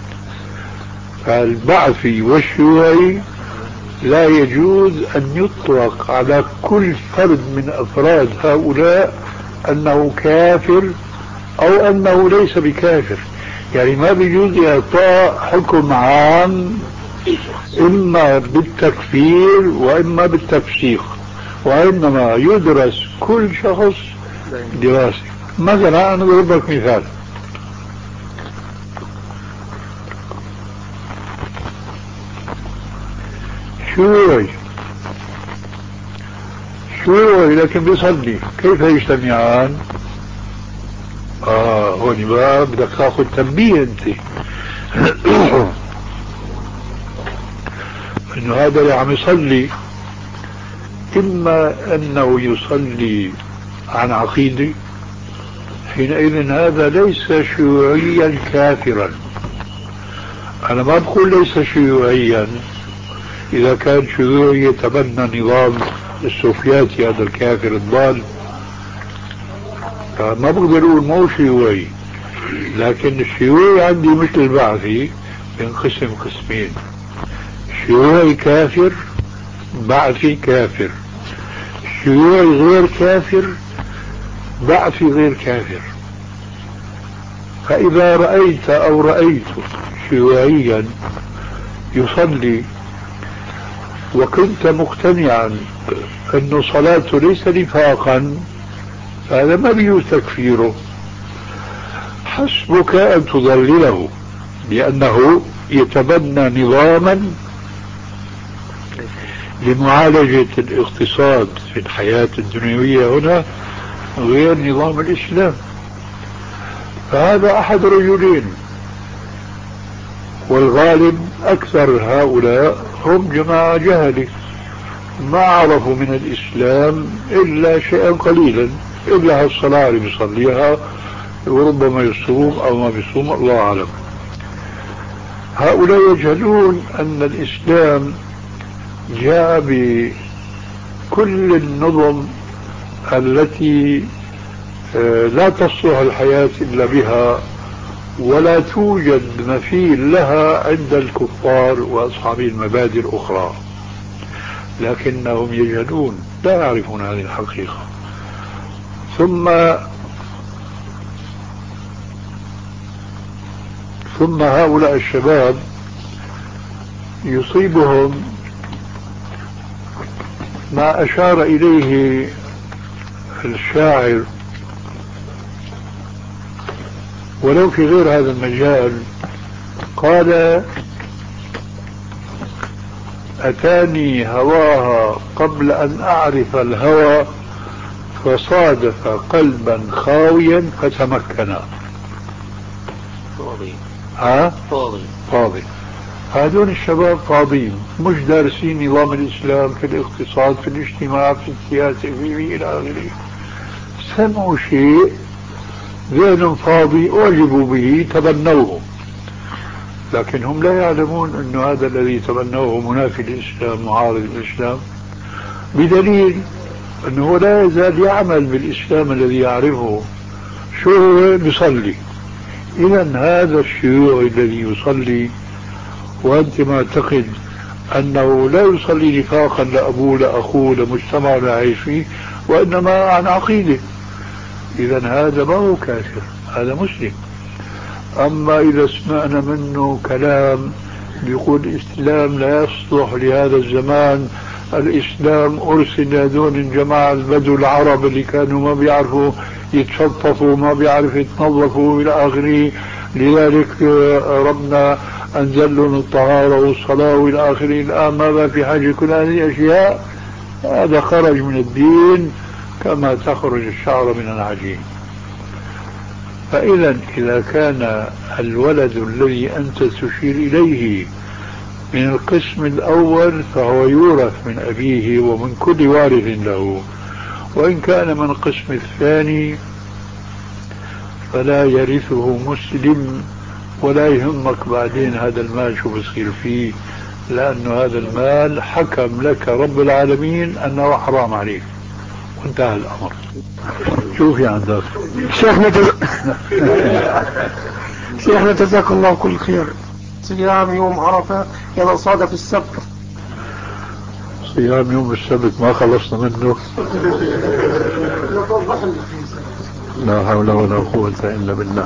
فالبعثي والشيوعي لا يجوز أن يطلق على كل فرد من أفراد هؤلاء أنه كافر أو أنه ليس بكافر، يعني ما بيجوز إعطاء حكم عام إما بالتكفير وإما بالتفسيق، وإنما يدرس كل شخص دراسة. مثلا أنا أضرب لك مثال، شيوعي شيوعي لكن بيصلي، كيف يجتمعان؟ اه هون بقى بدك تاخذ تنبيه انت انه هذا اللي عم يصلي اما انه يصلي عن عقيدة، حينئذ هذا ليس شيوعيا كافرا. انا ما بقول ليس شيوعيا اذا كان شيوعي يتبنى نظام السوفياتي هذا الكافر الضال، ما بقدر اقول مو شيوعي. لكن الشيوعي عندي مثل البعثي ينقسم قسمين: شيوعي كافر، بعثي كافر. شيوعي غير كافر، بعثي غير كافر. فإذا رأيت أو رأيت شيوعيا يصلي وكنت مقتنعا أن صلاته ليس نفاقا، هذا ما بيجوز تكفيره، حسبك أن تضلله، لأنه يتبنى نظاما لمعالجة الاقتصاد في الحياة الدنيوية هنا غير نظام الإسلام. فهذا أحد رجلين، والغالب أكثر هؤلاء هم جماعة جهلة ما عرفوا من الإسلام إلا شيئا قليلا، إلا هالصلاة اللي بيصليها وربما يصوم أو ما بيصوم، الله أعلم. هؤلاء يجهلون أن الإسلام جاء بكل النظم التي لا تصلح الحياة إلا بها، ولا توجد مثيل لها عند الكفار وأصحاب المبادئ الأخرى، لكنهم يجهلون، لا يعرفون هذه الحقيقة. ثم ثم هؤلاء الشباب يصيبهم ما أشار إليه الشاعر ولو في غير هذا المجال. قال: أتاني هواها قبل أن أعرف الهوى، فصادف قلبا خاويا فتمكنا. فاضي ها؟ فاضي فاضي. هذول الشباب فاضيين، مش دارسين نظام الإسلام في الاقتصاد، في الاجتماع، في السياسة، في إلى آخره. سمعوا شيء، ذهن فاضي، أعجبوا به، تبنوه، لكن هم لا يعلمون أن هذا الذي تبنوه منافي للإسلام، معارض الإسلام، بدليل أنه لا يزال يعمل بالإسلام الذي يعرفه. شو هو؟ بيصلي. إذا هذا الشيوعي الذي يصلي وأنت معتقد أنه لا يصلي نفاقا لأبوه لأخوه لمجتمع لا يعيش فيه، وإنما عن عقيدة، إذا هذا ما هو كافر، هذا مسلم. أما إذا سمعنا منه كلام بيقول الإسلام لا يصلح لهذا الزمان، الإسلام أرسل لهذول الجماعة البدو العرب اللي كانوا ما بيعرفوا يتشطفوا، ما بيعرفوا يتنظفوا إلى آخره، لذلك ربنا أنزل لهم الطهارة والصلاة وإلى آخره، الآن ما في حاجة كل هذه الأشياء. هذا خرج من الدين كما تخرج الشعر من العجين. فإذا إذا كان الولد الذي أنت تشير إليه من القسم الأول فهو يورث من أبيه ومن كل وارث له، وإن كان من القسم الثاني فلا يرثه مسلم، ولا يهمك بعدين هذا المال شو بصير فيه، لأن هذا المال حكم لك رب العالمين أنه حرام عليك، وانتهى الأمر. شوفي عندك شيخنا جز... شيخنا جزاك الله كل خير. صيام يوم عرفة إذا صادف السبت. صيام يوم السبت ما خلصنا منه. لا حول ولا قوة إلا بالله.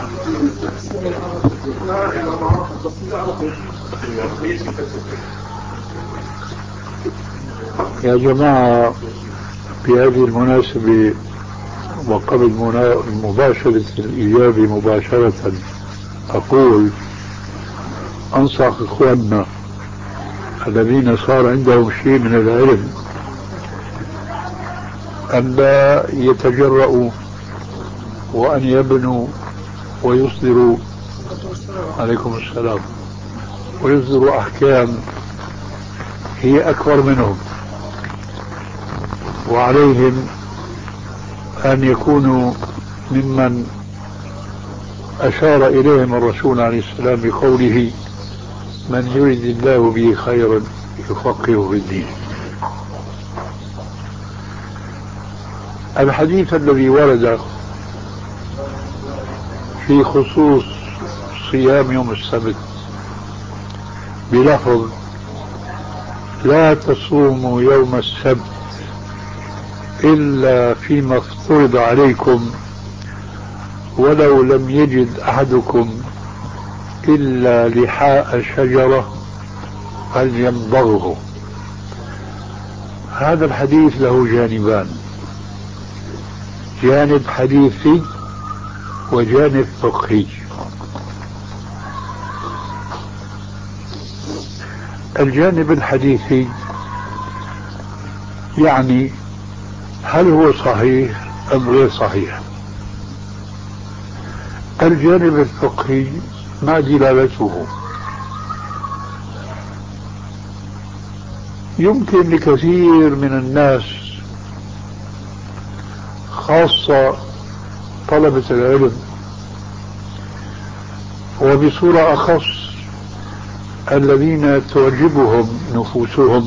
يا جماعة، بهذه المناسبة وقبل مباشرة الإجابة مباشرة أقول أنصح إخواننا الذين صار عندهم شيء من العلم أن لا يتجرؤوا وأن يبنوا ويصدروا عليكم السلام ويصدروا أحكام هي أكبر منهم، وعليهم أن يكونوا ممن أشار إليهم الرسول عليه السلام بقوله من يريد الله به خيرا يفقهه في الدين. الحديث الذي ورد في خصوص صيام يوم السبت بلفظ لا تصوموا يوم السبت إلا فيما افترض عليكم ولو لم يجد أحدكم إلا لحاء شجرة فليمضغه. هذا الحديث له جانبان، جانب حديثي وجانب فقهي. الجانب الحديثي يعني هل هو صحيح أم غير صحيح؟ الجانب الفقهي ما دلالته؟ يمكن لكثير من الناس خاصة طلبة العلم وبصورة أخص الذين تعجبهم نفوسهم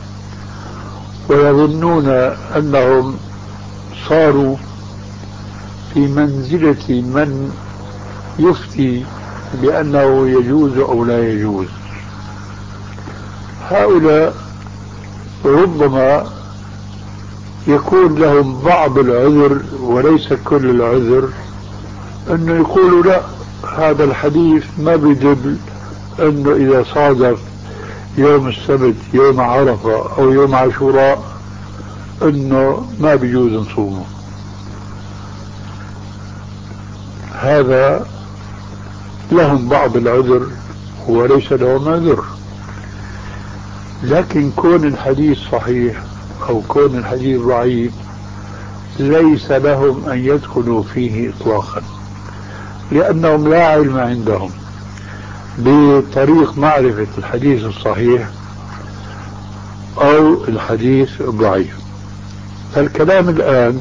ويظنون أنهم صاروا في منزلة من يفتي بأنه يجوز أو لا يجوز، هؤلاء ربما يكون لهم بعض العذر وليس كل العذر، أنه يقولوا لا هذا الحديث ما بيدل أنه إذا صادف يوم السبت يوم عرفة أو يوم عاشوراء أنه ما بيجوز نصومه. هذا لهم بعض العذر وليس لهم عذر، لكن كون الحديث صحيح أو كون الحديث ضعيف ليس لهم أن يدخلوا فيه إطلاقا، لأنهم لا علم عندهم بطريق معرفة الحديث الصحيح أو الحديث الضعيف. فالكلام الآن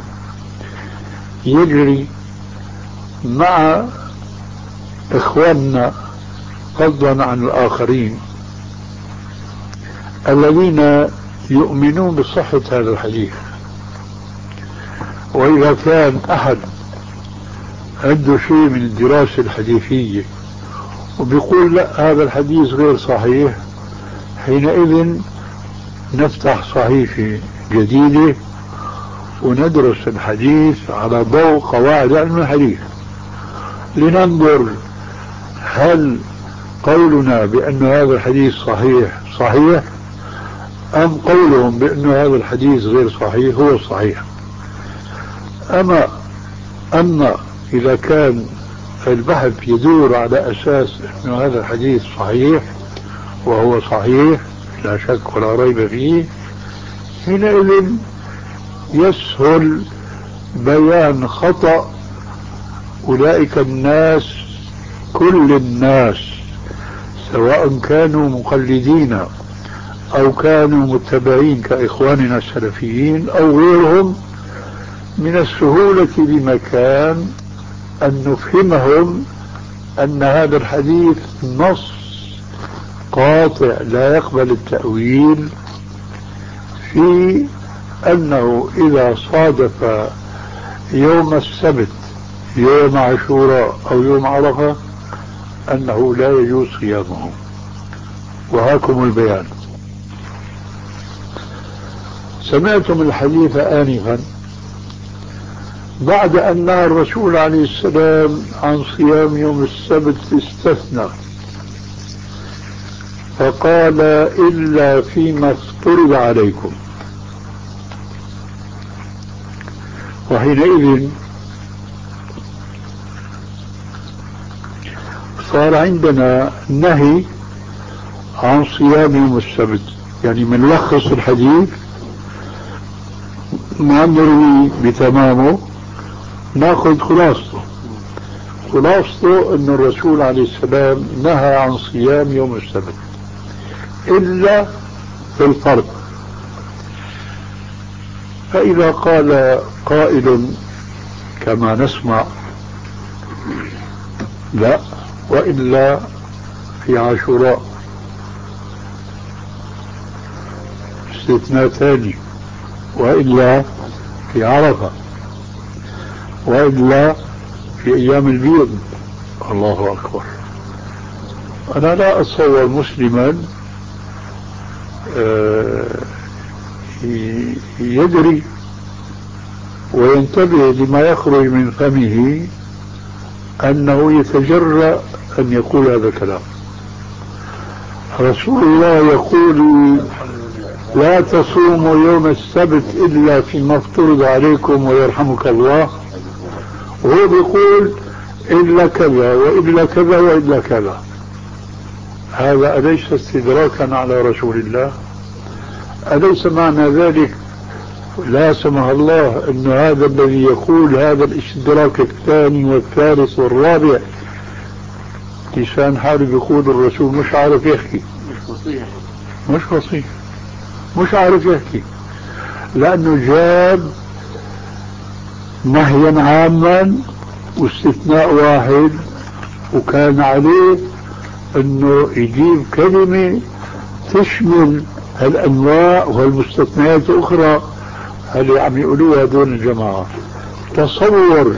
يجري مع إخواننا فضلا عن الآخرين الذين يؤمنون بصحة هذا الحديث. وإذا كان أحد عنده شيء من الدراسة الحديثية وبيقول لا هذا الحديث غير صحيح، حينئذ نفتح صحيفة جديدة وندرس الحديث على ضوء قواعد علم الحديث لننظر هل قولنا بأن هذا الحديث صحيح صحيح أم قولهم بأن هذا الحديث غير صحيح هو الصحيح. أما أما إذا كان البحث يدور على أساس أن هذا الحديث صحيح وهو صحيح لا شك ولا ريب فيه، حينئذ يسهل بيان خطأ أولئك الناس كل الناس سواء كانوا مقلدين أو كانوا متبعين كإخواننا السلفيين أو غيرهم، من السهولة بمكان أن نفهمهم أن هذا الحديث نص قاطع لا يقبل التأويل في أنه إذا صادف يوم السبت يوم عاشوراء أو يوم عرفة أنه لا يجوز صيامه. وهاكم البيان. سمعتم الحديث آنفا بعد أن نهى الرسول عليه السلام عن صيام يوم السبت استثنى فقال إلا فيما افترض عليكم، وحينئذ صار عندنا نهي عن صيام يوم السبت. يعني من لخص الحديث ما نروي بتمامه، ناخذ خلاصته. خلاصته أن الرسول عليه السلام نهى عن صيام يوم السبت إلا في الفرض. فإذا قال قائل كما نسمع لا وإلا في عاشوراء استثناء ثاني، وإلا في عرفة، وإلا في أيام البيض، الله أكبر. أنا لا أتصور مسلما يدري وينتبه لما يخرج من فمه أنه يتجرأ أن يقول هذا الكلام. رسول الله يقول لا تصوموا يوم السبت إلا فيما افترض عليكم ويرحمك الله، وهو بيقول إلا كذا وإلا كذا وإلا كذا. هذا أليس استدراكا على رسول الله؟ أليس معنى ذلك لا سمح الله أن هذا الذي يقول هذا الاستدراك الثاني والثالث والرابع لسان حاله يقول الرسول مش عارف يحكي، مش فصيح، مش فصيح، مش عارف يحكي، لأنه جاب نهيا عاما واستثناء واحد، وكان عليه أنه يجيب كلمة تشمل هالأنواع والمستثنيات الأخرى اللي عم يقولوها دون الجماعة. تصور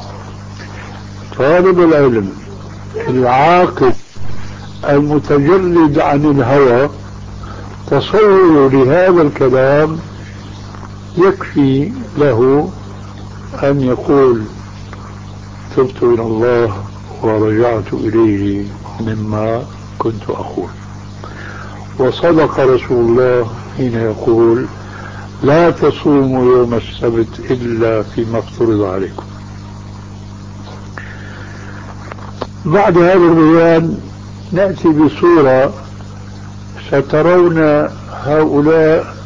طالب العلم العاقل المتجرد عن الهوى، تصور لهذا الكلام يكفي له أن يقول تبت إلى الله ورجعت إليه مما كنت أقول. وصدق رسول الله حين يقول لا تصوموا يوم السبت إلا فيما افترض عليكم. بعد هذا البيان نأتي بصورة سترون هؤلاء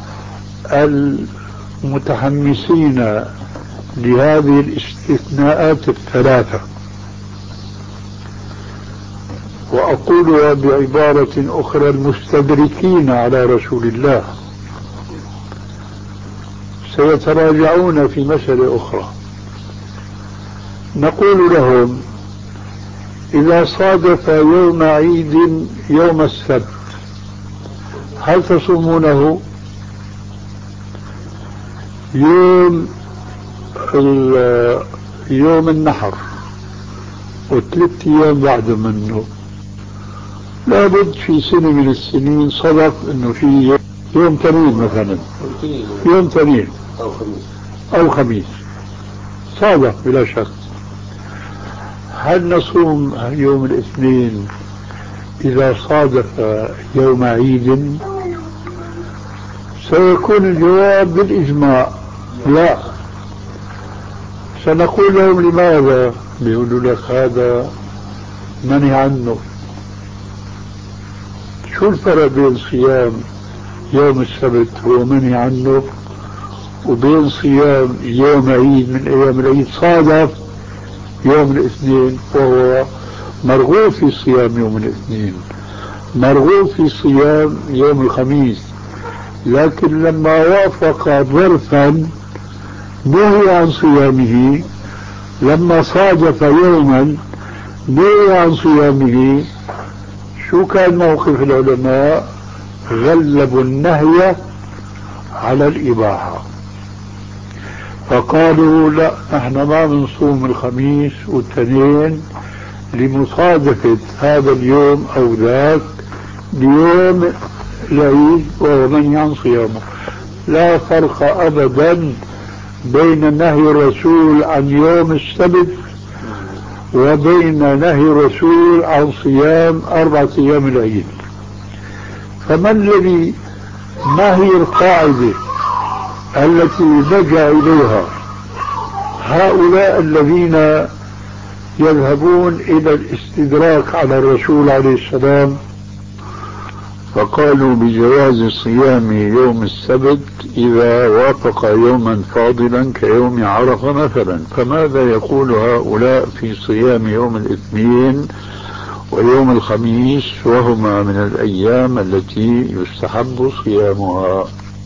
المتحمسين لهذه الاستثناءات الثلاثة، وأقولها بعبارة أخرى المستدركين على رسول الله، سيتراجعون في مسألة أخرى. نقول لهم إذا صادف يوم عيد يوم السبت هل تصومونه؟ يوم يوم النحر وثلاث أيام بعد منه لابد في سنة من السنين صدف انه في يوم تنين مثلا، يوم تنين او خميس او خميس صادف بلا شك. هل نصوم يوم الاثنين اذا صادف يوم عيد؟ سيكون الجواب بالاجماع لا. سنقول لهم لماذا؟ بيقولوا لك هذا منهي عنه. شو الفرق بين صيام يوم السبت هو منهي عنه وبين صيام يوم عيد من ايام العيد صادف يوم الاثنين وهو مرغوب في صيام يوم الاثنين، مرغوب في صيام يوم الخميس، لكن لما وافق ظرفا نهي عن صيامه، لما صادف يوما نهي عن صيامه. شو كان موقف العلماء؟ غلبوا النهي على الإباحة، فقالوا لا نحن ما بنصوم الخميس والتنين لمصادفة هذا اليوم أو ذاك ليوم العيد وهو منهي عن صيامه. لا فرق أبدا بين نهي الرسول عن يوم السبت وبين نهي الرسول عن صيام أربعة أيام العيد. فما الذي ما هي القاعدة التي لجأ إليها هؤلاء الذين يذهبون إلى الاستدراك على الرسول عليه السلام؟ فقالوا بجواز صيام يوم السبت إذا وافق يوما فاضلا كيوم عرفة مثلا. فماذا يقول هؤلاء في صيام يوم الاثنين ويوم الخميس وهما من الأيام التي يستحب صيامها؟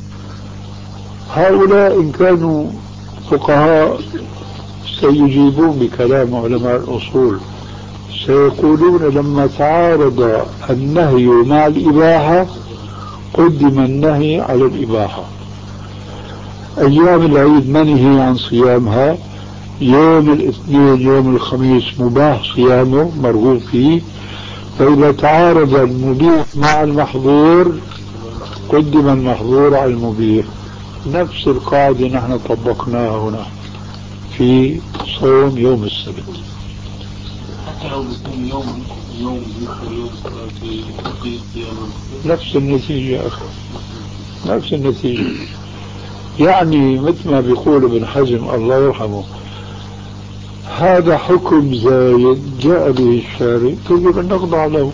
هؤلاء إن كانوا فقهاء سيجيبون بكلام علماء الأصول، سيقولون لما تعارض النهي مع الإباحة قدم النهي على الإباحة. أيام العيد منهي عن صيامها، يوم الاثنين يوم الخميس مباح صيامه مرغوب فيه، فإذا تعارض المبيح مع المحظور قدم المحظور على المبيح. نفس القاعدة نحن طبقناها هنا في صوم يوم السبت. حتى لو بصوم يوم يوم يوم في نفس النتيجة يا أخي، نفس النتيجة. يعني مثل ما بيقول ابن حزم الله يرحمه، هذا حكم زايد جاء به الشارع يجب أن نخضع له.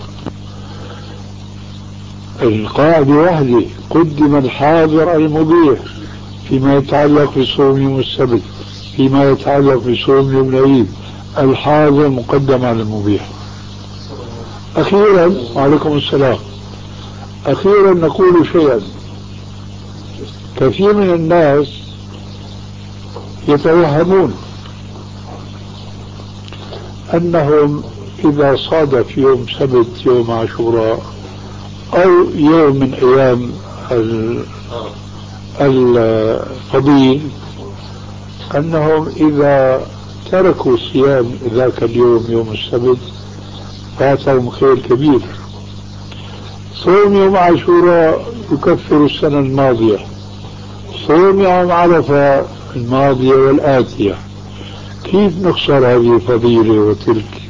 القاعدة واحدة، قدم الحاضر على المبيح فيما يتعلق بصوم يوم السبت، فيما يتعلق بصوم يوم العيد الحاضر مقدم على المبيح. أخيرا وعليكم السلام، أخيرا نقول شيئا. كثير من الناس يتوهمون أنهم إذا صادف يوم سبت يوم عاشوراء أو يوم من أيام الفضيل أنهم إذا تركوا صيام ذاك اليوم يوم السبت فاتهم خير كبير. صوم يوم عاشوراء يكفر السنة الماضية، صوم يوم عرفة الماضية والآتية. كيف نخسر هذه الفضيلة وتلك؟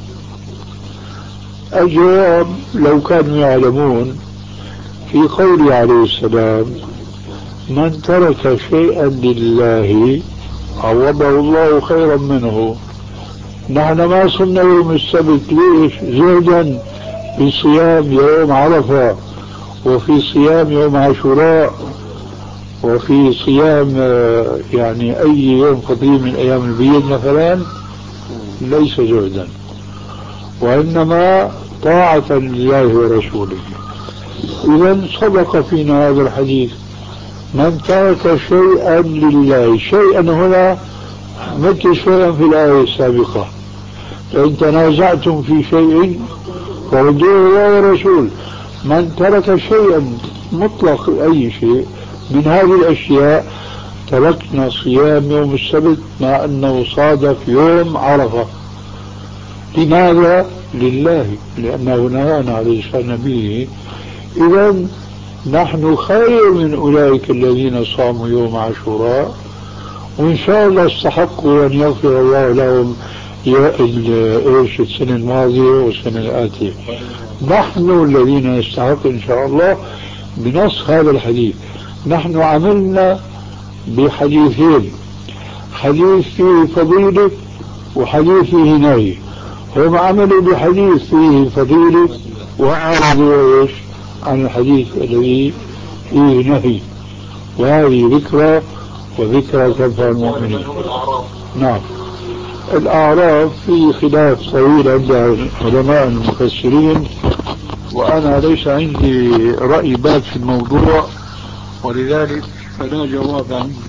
الجواب لو كانوا يعلمون في قوله عليه السلام من ترك شيئا لله عوضه الله خيرا منه. نحن ما صمنا يوم السبت ليش؟ زهدا في صيام يوم عرفة وفي صيام يوم عاشوراء وفي صيام يعني أي يوم فضيل من أيام البيض مثلا، ليس زهدا وإنما طاعة لله ورسوله. إذا صدق فينا هذا الحديث، من ترك شيئا لله. شيئا هنا مثل شيئا في الآية السابقة، فإن تنازعتم في شيء فردوه الله ورسول. من ترك شيئا مطلق أي شيء من هذه الأشياء، تركنا صيام يوم السبت مع أنه صادف يوم عرفة. لماذا؟ لله، لأنه نهانا عليه لسان نبيه. إذا نحن خير من أولئك الذين صاموا يوم عاشوراء، وإن شاء الله استحقوا أن يغفر الله لهم إيش السنة الماضية والسنة الآتية. نحن الذين نستحق إن شاء الله بنص هذا الحديث. نحن عملنا بحديثين، حديث فيه فضيلة وحديث فيه نهي. هم عملوا بحديث فيه فضيلة وأعرضوا إيش عن الحديث الذي فيه نهي، وهذه ذكرى وذكرى تنفع المؤمنين. نعم. الأعراف في خلاف طويل عند علماء المفسرين، وأنا ليس عندي رأي بات في الموضوع، ولذلك فلا جواب عندي.